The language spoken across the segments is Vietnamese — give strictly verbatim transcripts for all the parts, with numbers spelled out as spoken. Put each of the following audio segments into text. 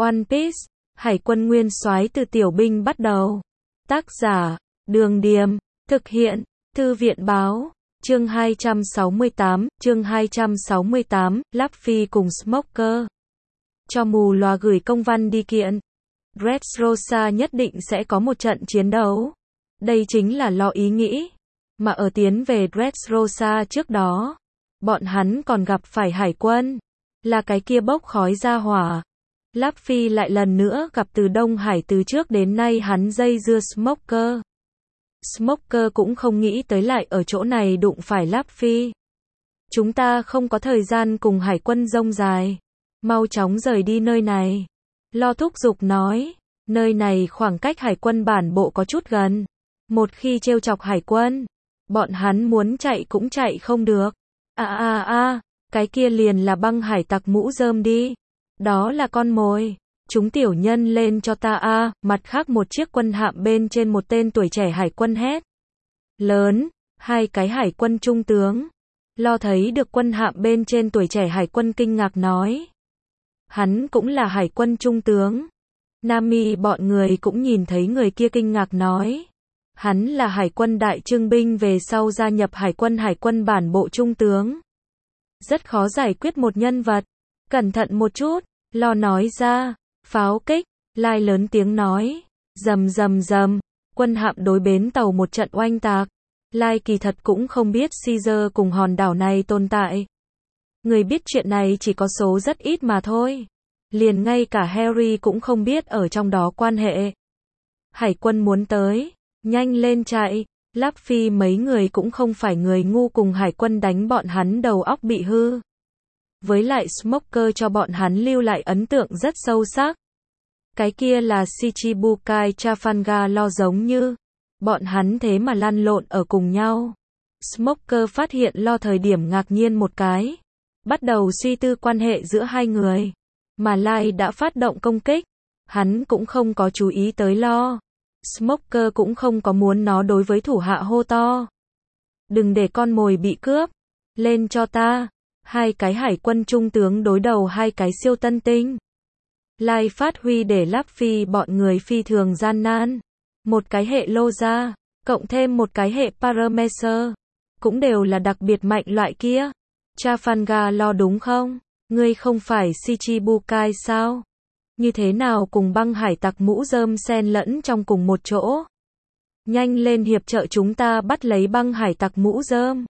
One Piece, Hải quân nguyên soái từ tiểu binh bắt đầu. Tác giả, Đường Điềm, thực hiện, Thư viện Báo, chương hai trăm sáu mươi tám, chương hai trăm sáu mươi tám, Luffy cùng Smoker. Cho mù loà gửi công văn đi kiện. Dressrosa nhất định sẽ có một trận chiến đấu. Đây chính là lo ý nghĩ. Mà ở tiến về Dressrosa trước đó, bọn hắn còn gặp phải hải quân. Là cái kia bốc khói ra hỏa. Luffy lại lần nữa gặp từ Đông Hải, từ trước đến nay hắn dây dưa Smoker. Smoker cũng không nghĩ tới lại ở chỗ này đụng phải Luffy. Chúng ta không có thời gian cùng hải quân rông dài. Mau chóng rời đi nơi này. Lo thúc giục nói. Nơi này khoảng cách hải quân bản bộ có chút gần. Một khi trêu chọc hải quân, bọn hắn muốn chạy cũng chạy không được. À à à, cái kia liền là băng hải tặc mũ rơm đi. Đó là con mồi. Chúng tiểu nhân lên cho ta a. À. Mặt khác một chiếc quân hạm bên trên một tên tuổi trẻ hải quân hét lớn. Hai cái hải quân trung tướng. Lo thấy được quân hạm bên trên tuổi trẻ hải quân kinh ngạc nói. Hắn cũng là hải quân trung tướng. Nami bọn người cũng nhìn thấy người kia kinh ngạc nói. Hắn là hải quân đại trưng binh về sau gia nhập hải quân hải quân bản bộ trung tướng. Rất khó giải quyết một nhân vật. Cẩn thận một chút. Lo nói ra. Pháo kích. Lai lớn tiếng nói. Rầm rầm rầm. Quân hạm đối bến tàu một trận oanh tạc. Lai kỳ thật cũng không biết Caesar cùng hòn đảo này tồn tại. Người biết chuyện này chỉ có số rất ít mà thôi. Liền ngay cả Harry cũng không biết ở trong đó quan hệ. Hải quân muốn tới. Nhanh lên chạy. Luffy mấy người cũng không phải người ngu, cùng hải quân đánh bọn hắn đầu óc bị hư. Với lại Smoker cho bọn hắn lưu lại ấn tượng rất sâu sắc. Cái kia là Shichibukai Trafalgar Lo, giống như bọn hắn thế mà lăn lộn ở cùng nhau. Smoker phát hiện Lo thời điểm ngạc nhiên một cái. Bắt đầu suy tư quan hệ giữa hai người. Mà Lai đã phát động công kích. Hắn cũng không có chú ý tới Lo. Smoker cũng không có muốn nó đối với thủ hạ hô to. Đừng để con mồi bị cướp. Lên cho ta. Hai cái hải quân trung tướng đối đầu hai cái siêu tân tinh. Lai phát huy để Luffy bọn người phi thường gian nan. Một cái hệ lô ra, cộng thêm một cái hệ Paramecer. Cũng đều là đặc biệt mạnh loại kia. Trafalgar Lo đúng không? Ngươi không phải Shichibukai sao? Như thế nào cùng băng hải tặc mũ rơm xen lẫn trong cùng một chỗ? Nhanh lên hiệp trợ chúng ta bắt lấy băng hải tặc mũ rơm.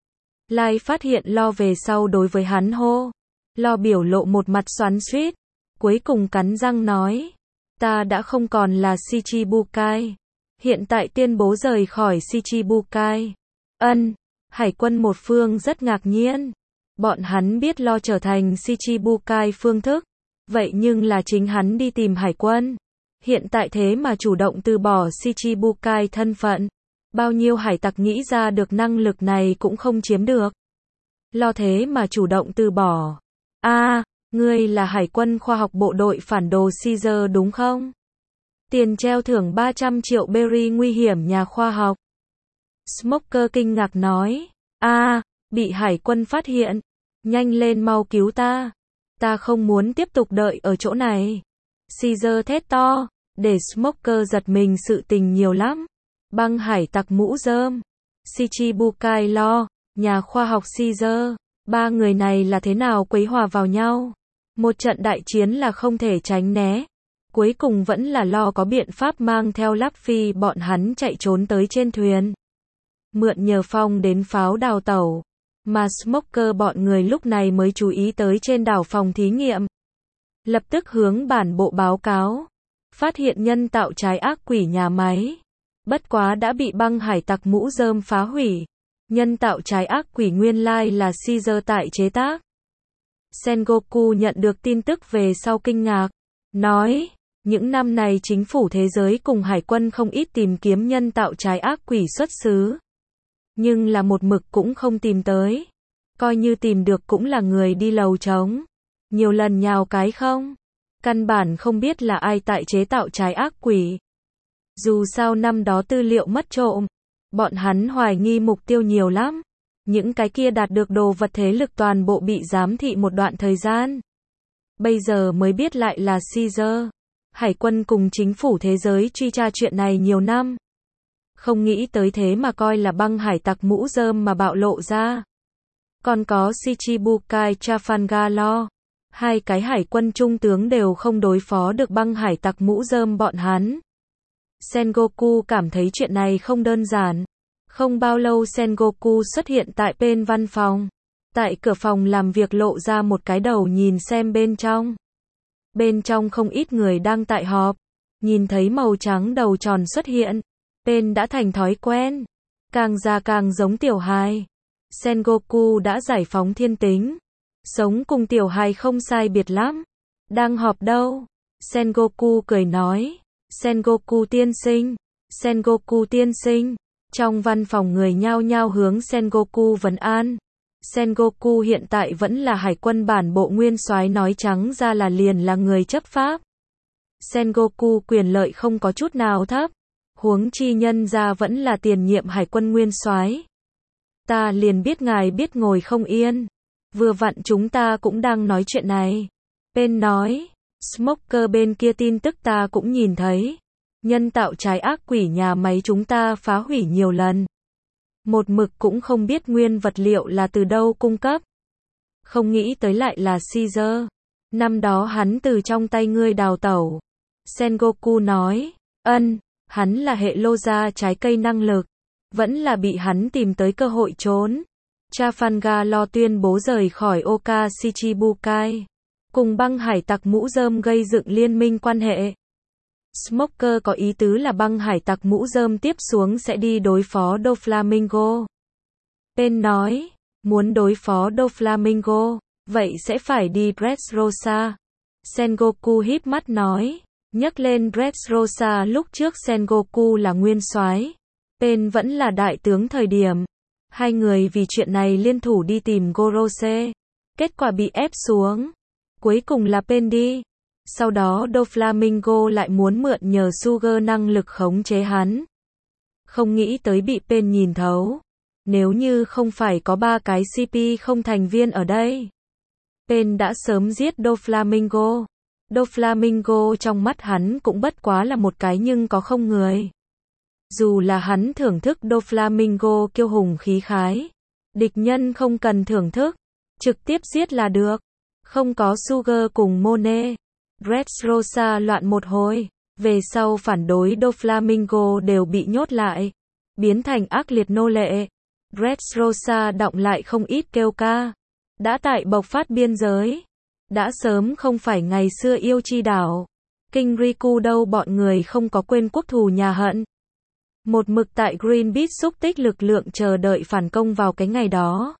Lai phát hiện Lo về sau đối với hắn hô. Lo biểu lộ một mặt xoắn xuýt. Cuối cùng cắn răng nói. Ta đã không còn là Shichibukai. Hiện tại tuyên bố rời khỏi Shichibukai. Ân. Hải quân một phương rất ngạc nhiên. Bọn hắn biết Lo trở thành Shichibukai phương thức. Vậy nhưng là chính hắn đi tìm hải quân. Hiện tại thế mà chủ động từ bỏ Shichibukai thân phận. Bao nhiêu hải tặc nghĩ ra được năng lực này cũng không chiếm được. Lo thế mà chủ động từ bỏ. A, à, ngươi là hải quân khoa học bộ đội phản đồ Caesar đúng không? Tiền treo thưởng ba trăm triệu berry nguy hiểm nhà khoa học. Smoker kinh ngạc nói. A, à, bị hải quân phát hiện. Nhanh lên mau cứu ta. Ta không muốn tiếp tục đợi ở chỗ này. Caesar thét to. Để Smoker giật mình, sự tình nhiều lắm. Băng hải tặc mũ rơm. Shichibukai Lo. Nhà khoa học Caesar. Ba người này là thế nào quấy hòa vào nhau? Một trận đại chiến là không thể tránh né. Cuối cùng vẫn là Lo có biện pháp mang theo Luffy bọn hắn chạy trốn tới trên thuyền. Mượn nhờ phong đến pháo đào tẩu. Mà Smoker bọn người lúc này mới chú ý tới trên đảo phòng thí nghiệm. Lập tức hướng bản bộ báo cáo. Phát hiện nhân tạo trái ác quỷ nhà máy. Bất quá đã bị băng hải tặc mũ rơm phá hủy. Nhân tạo trái ác quỷ nguyên lai là Caesar tại chế tác. Sengoku nhận được tin tức về sau kinh ngạc. Nói, những năm này chính phủ thế giới cùng hải quân không ít tìm kiếm nhân tạo trái ác quỷ xuất xứ. Nhưng là một mực cũng không tìm tới. Coi như tìm được cũng là người đi lầu trống. Nhiều lần nhào cái không. Căn bản không biết là ai tại chế tạo trái ác quỷ. Dù sao năm đó tư liệu mất trộm. Bọn hắn hoài nghi mục tiêu nhiều lắm. Những cái kia đạt được đồ vật thế lực toàn bộ bị giám thị một đoạn thời gian. Bây giờ mới biết lại là Caesar. Hải quân cùng chính phủ thế giới truy tra chuyện này nhiều năm. Không nghĩ tới thế mà coi là băng hải tặc mũ rơm mà bạo lộ ra. Còn có Shichibukai Trafalgar, hai cái hải quân trung tướng đều không đối phó được băng hải tặc mũ rơm bọn hắn. Sengoku cảm thấy chuyện này không đơn giản. Không bao lâu Sengoku xuất hiện tại bên văn phòng. Tại cửa phòng làm việc lộ ra một cái đầu nhìn xem bên trong. Bên trong không ít người đang tại họp. Nhìn thấy màu trắng đầu tròn xuất hiện. Bên đã thành thói quen. Càng già càng giống tiểu hài. Sengoku đã giải phóng thiên tính. Sống cùng tiểu hài không sai biệt lắm. Đang họp đâu? Sengoku cười nói. Sengoku tiên sinh. Sengoku tiên sinh. Trong văn phòng người nhao nhao hướng Sengoku vấn an. Sengoku hiện tại vẫn là hải quân bản bộ nguyên soái, nói trắng ra là liền là người chấp pháp. Sengoku quyền lợi không có chút nào thấp. Huống chi nhân ra vẫn là tiền nhiệm hải quân nguyên soái. Ta liền biết ngài biết ngồi không yên. Vừa vặn chúng ta cũng đang nói chuyện này. Bên nói. Smoker bên kia tin tức ta cũng nhìn thấy. Nhân tạo trái ác quỷ nhà máy chúng ta phá hủy nhiều lần. Một mực cũng không biết nguyên vật liệu là từ đâu cung cấp. Không nghĩ tới lại là Caesar. Năm đó hắn từ trong tay ngươi đào tẩu. Sengoku nói. Ân, hắn là hệ lô gia trái cây năng lực. Vẫn là bị hắn tìm tới cơ hội trốn. Trafalgar tuyên bố rời khỏi Oka Shichibukai. Cùng băng hải tặc mũ rơm gây dựng liên minh quan hệ. Smoker có ý tứ là băng hải tặc mũ rơm tiếp xuống sẽ đi đối phó Doflamingo. Bên nói, muốn đối phó Doflamingo, vậy sẽ phải đi Dressrosa. Sengoku híp mắt nói, nhắc lên Dressrosa lúc trước Sengoku là nguyên soái, Bên vẫn là đại tướng thời điểm. Hai người vì chuyện này liên thủ đi tìm Gorose. Kết quả bị ép xuống. Cuối cùng là Pen đi. Sau đó Doflamingo lại muốn mượn nhờ Sugar năng lực khống chế hắn. Không nghĩ tới bị Pen nhìn thấu. Nếu như không phải có ba cái xê pê không thành viên ở đây, Pen đã sớm giết Doflamingo. Doflamingo trong mắt hắn cũng bất quá là một cái nhưng có không người. Dù là hắn thưởng thức Doflamingo kiêu hùng khí khái, địch nhân không cần thưởng thức, trực tiếp giết là được. Không có Sugar cùng Monet, Dressrosa loạn một hồi, về sau phản đối Doflamingo đều bị nhốt lại, biến thành ác liệt nô lệ. Dressrosa đọng lại không ít kêu ca, đã tại bộc phát biên giới, đã sớm không phải ngày xưa yêu chi đảo. Kinh Riku đâu, bọn người không có quên quốc thù nhà hận. Một mực tại Green Beach xúc tích lực lượng chờ đợi phản công vào cái ngày đó.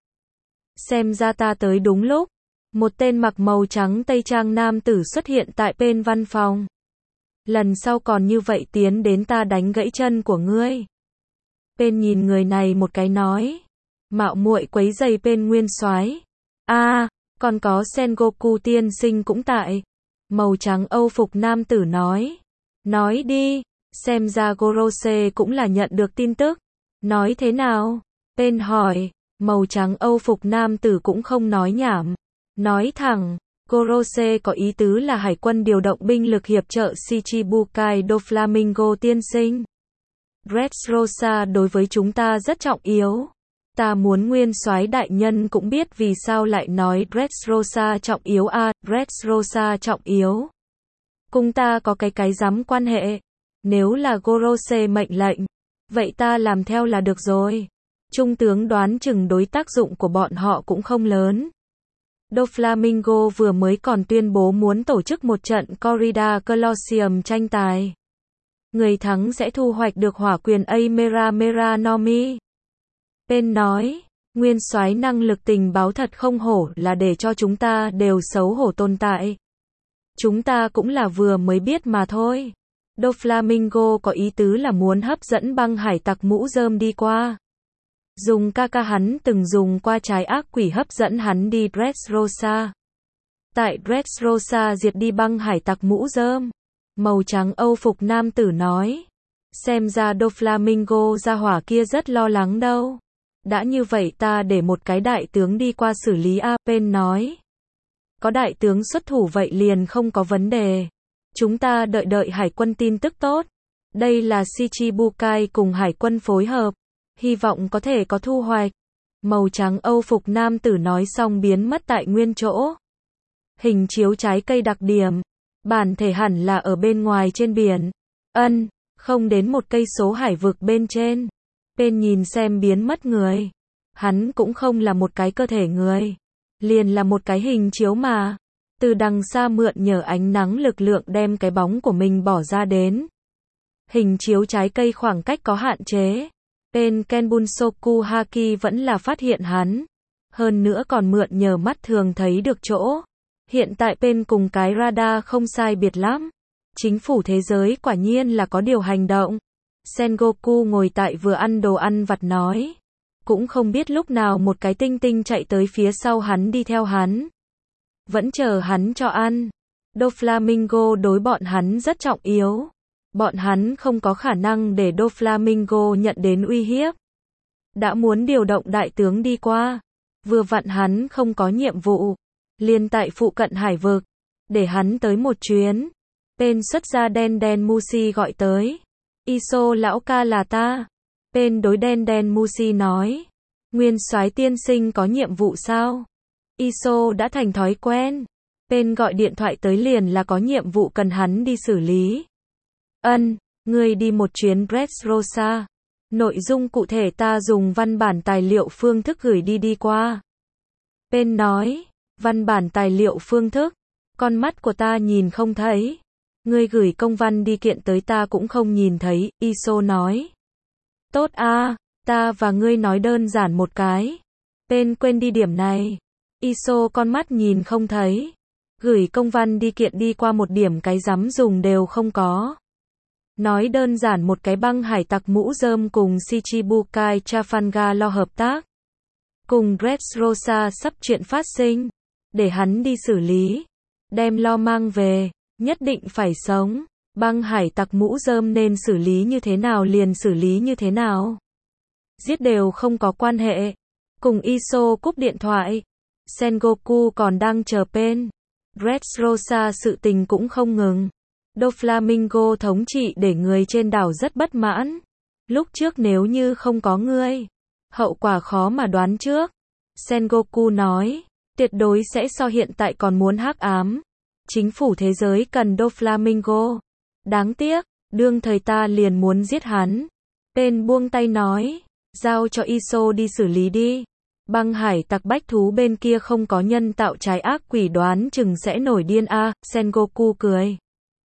Xem ra ta tới đúng lúc. Một tên mặc màu trắng tây trang nam tử xuất hiện tại bên văn phòng. Lần sau còn như vậy tiến đến ta đánh gãy chân của ngươi. Bên nhìn người này một cái nói. Mạo muội quấy giày bên nguyên soái. A, à, còn có Sengoku tiên sinh cũng tại. Màu trắng Âu phục nam tử nói. Nói đi, xem ra Gorose cũng là nhận được tin tức. Nói thế nào? Bên hỏi. Màu trắng Âu phục nam tử cũng không nói nhảm. Nói thẳng, Gorose có ý tứ là hải quân điều động binh lực hiệp trợ Shichibukai Doflamingo tiên sinh. Dressrosa đối với chúng ta rất trọng yếu. Ta muốn nguyên soái đại nhân cũng biết vì sao lại nói Dressrosa trọng yếu a, à, Dressrosa trọng yếu. Cùng ta có cái cái dám quan hệ. Nếu là Gorose mệnh lệnh, vậy ta làm theo là được rồi. Trung tướng đoán chừng đối tác dụng của bọn họ cũng không lớn. Doflamingo vừa mới còn tuyên bố muốn tổ chức một trận Corrida Colosseum tranh tài. Người thắng sẽ thu hoạch được hỏa quyền Amera Mera Nomi. Bên nói, nguyên soái năng lực tình báo thật không hổ là để cho chúng ta đều xấu hổ tồn tại. Chúng ta cũng là vừa mới biết mà thôi. Doflamingo có ý tứ là muốn hấp dẫn băng hải tặc mũ rơm đi qua. Dùng ca ca hắn từng dùng qua trái ác quỷ hấp dẫn hắn đi Dressrosa. Tại Dressrosa diệt đi băng hải tặc mũ rơm. Màu trắng Âu phục nam tử nói. Xem ra Doflamingo gia hỏa kia rất lo lắng đâu. Đã như vậy ta để một cái đại tướng đi qua xử lý a. Pen nói. Có đại tướng xuất thủ vậy liền không có vấn đề. Chúng ta đợi đợi hải quân tin tức tốt. Đây là Shichibukai cùng hải quân phối hợp. Hy vọng có thể có thu hoạch. Màu trắng Âu phục nam tử nói xong biến mất tại nguyên chỗ. Hình chiếu trái cây đặc điểm. Bản thể hẳn là ở bên ngoài trên biển. Ân, không đến một cây số hải vực bên trên. Bên nhìn xem biến mất người. Hắn cũng không là một cái cơ thể người. Liền là một cái hình chiếu mà. Từ đằng xa mượn nhờ ánh nắng lực lượng đem cái bóng của mình bỏ ra đến. Hình chiếu trái cây khoảng cách có hạn chế. Bên Kenbunsoku Haki vẫn là phát hiện hắn. Hơn nữa còn mượn nhờ mắt thường thấy được chỗ. Hiện tại bên cùng cái radar không sai biệt lắm. Chính phủ thế giới quả nhiên là có điều hành động. Sengoku ngồi tại vừa ăn đồ ăn vặt nói. Cũng không biết lúc nào một cái tinh tinh chạy tới phía sau hắn đi theo hắn. Vẫn chờ hắn cho ăn. Doflamingo đối bọn hắn rất trọng yếu. Bọn hắn không có khả năng để Doflamingo nhận đến uy hiếp. Đã muốn điều động đại tướng đi qua. Vừa vặn hắn không có nhiệm vụ. Liền tại phụ cận hải vực. Để hắn tới một chuyến. Bên xuất gia đen đen Mushi gọi tới. Iso lão ca là ta. Bên đối đen đen Mushi nói. Nguyên soái tiên sinh có nhiệm vụ sao? Iso đã thành thói quen. Bên gọi điện thoại tới liền là có nhiệm vụ cần hắn đi xử lý. Ân, ngươi đi một chuyến Dressrosa. Nội dung cụ thể ta dùng văn bản tài liệu phương thức gửi đi đi qua. Bên nói, văn bản tài liệu phương thức, con mắt của ta nhìn không thấy. Ngươi gửi công văn đi kiện tới ta cũng không nhìn thấy, Iso nói. Tốt a, ta và ngươi nói đơn giản một cái. Bên quên đi điểm này. Iso con mắt nhìn không thấy. Gửi công văn đi kiện đi qua một điểm cái dám dùng đều không có. Nói đơn giản một cái băng hải tặc mũ rơm cùng Shichibukai Trafalgar lo hợp tác. Cùng Dressrosa sắp chuyện phát sinh. Để hắn đi xử lý. Đem lo mang về. Nhất định phải sống. Băng hải tặc mũ rơm nên xử lý như thế nào liền xử lý như thế nào. Giết đều không có quan hệ. Cùng Iso cúp điện thoại. Sengoku còn đang chờ bên. Dressrosa sự tình cũng không ngừng. Doflamingo thống trị để người trên đảo rất bất mãn. Lúc trước nếu như không có ngươi, hậu quả khó mà đoán trước. Sengoku nói, tuyệt đối sẽ so hiện tại còn muốn hắc ám. Chính phủ thế giới cần Doflamingo. Đáng tiếc, đương thời ta liền muốn giết hắn. Tên buông tay nói, giao cho Iso đi xử lý đi. Băng hải tặc bách thú bên kia không có nhân tạo trái ác quỷ đoán chừng sẽ nổi điên a. Sengoku cười.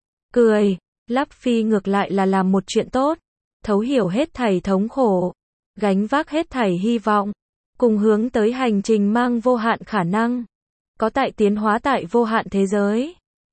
Cười, Luffy ngược lại là làm một chuyện tốt. Thấu hiểu hết thảy thống khổ. Gánh vác hết thảy hy vọng. Cùng hướng tới hành trình mang vô hạn khả năng. Có tại tiến hóa tại vô hạn thế giới.